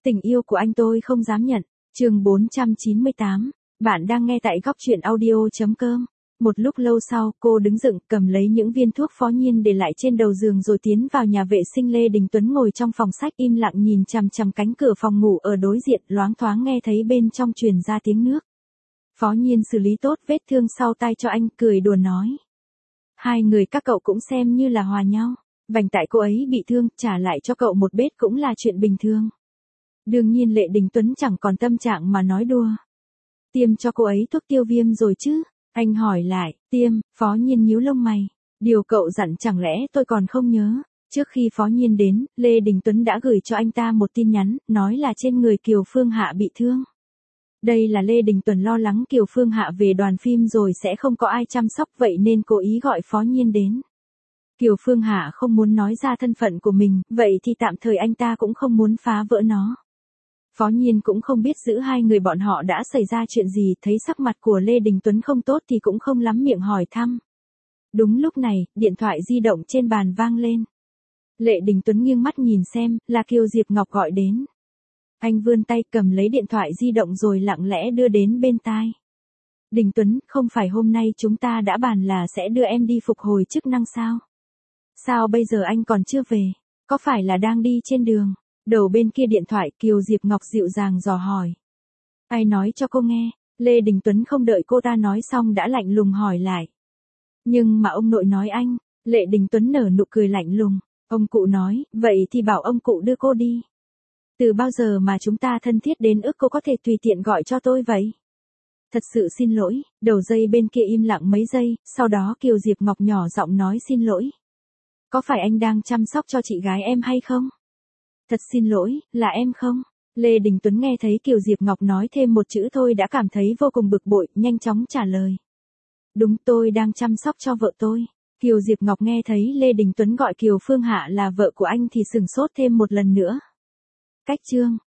Tình yêu của anh tôi không dám nhận. Chương 498. Bạn đang nghe tại góc truyện audio.com. Một lúc lâu sau, cô đứng dựng, cầm lấy những viên thuốc Phó Nhiên để lại trên đầu giường rồi tiến vào nhà vệ sinh. Lê Đình Tuấn ngồi trong phòng sách im lặng nhìn chằm chằm cánh cửa phòng ngủ ở đối diện, loáng thoáng nghe thấy bên trong truyền ra tiếng nước. Phó Nhiên xử lý tốt vết thương sau tay cho anh, cười đùa nói. Hai người các cậu cũng xem như là hòa nhau. Vành tại cô ấy bị thương, trả lại cho cậu một bết cũng là chuyện bình thường. Đương nhiên Lê Đình Tuấn chẳng còn tâm trạng mà nói đùa. Tiêm cho cô ấy thuốc tiêu viêm rồi chứ? Anh hỏi lại. Tiêm. Phó Nhiên nhíu lông mày. Điều cậu dặn chẳng lẽ tôi còn không nhớ? Trước khi Phó Nhiên đến, Lê Đình Tuấn đã gửi cho anh ta một tin nhắn, nói là trên người Kiều Phương Hạ bị thương. Đây là Lê Đình Tuấn lo lắng Kiều Phương Hạ về đoàn phim rồi sẽ không có ai chăm sóc, vậy nên cố ý gọi Phó Nhiên đến. Kiều Phương Hạ không muốn nói ra thân phận của mình, vậy thì tạm thời anh ta cũng không muốn phá vỡ nó. Phó Nhiên cũng không biết giữa hai người bọn họ đã xảy ra chuyện gì, thấy sắc mặt của Lê Đình Tuấn không tốt thì cũng không lắm miệng hỏi thăm. Đúng lúc này, điện thoại di động trên bàn vang lên. Lê Đình Tuấn nghiêng mắt nhìn xem, là Kiều Diệp Ngọc gọi đến. Anh vươn tay cầm lấy điện thoại di động rồi lặng lẽ đưa đến bên tai. Đình Tuấn, không phải hôm nay chúng ta đã bàn là sẽ đưa em đi phục hồi chức năng sao? Sao bây giờ anh còn chưa về? Có phải là đang đi trên đường? Đầu bên kia điện thoại Kiều Diệp Ngọc dịu dàng dò hỏi. Ai nói cho cô nghe? Lê Đình Tuấn không đợi cô ta nói xong đã lạnh lùng hỏi lại. Nhưng mà ông nội nói anh. Lê Đình Tuấn nở nụ cười lạnh lùng. Ông cụ nói, vậy thì bảo ông cụ đưa cô đi. Từ bao giờ mà chúng ta thân thiết đến ức cô có thể tùy tiện gọi cho tôi vậy? Thật sự xin lỗi. Đầu dây bên kia im lặng mấy giây, sau đó Kiều Diệp Ngọc nhỏ giọng nói xin lỗi. Có phải anh đang chăm sóc cho chị gái em hay không? Thật xin lỗi, là em không? Lê Đình Tuấn nghe thấy Kiều Diệp Ngọc nói thêm một chữ thôi đã cảm thấy vô cùng bực bội, nhanh chóng trả lời. Đúng, tôi đang chăm sóc cho vợ tôi. Kiều Diệp Ngọc nghe thấy Lê Đình Tuấn gọi Kiều Phương Hạ là vợ của anh thì sửng sốt thêm một lần nữa. Cách chương.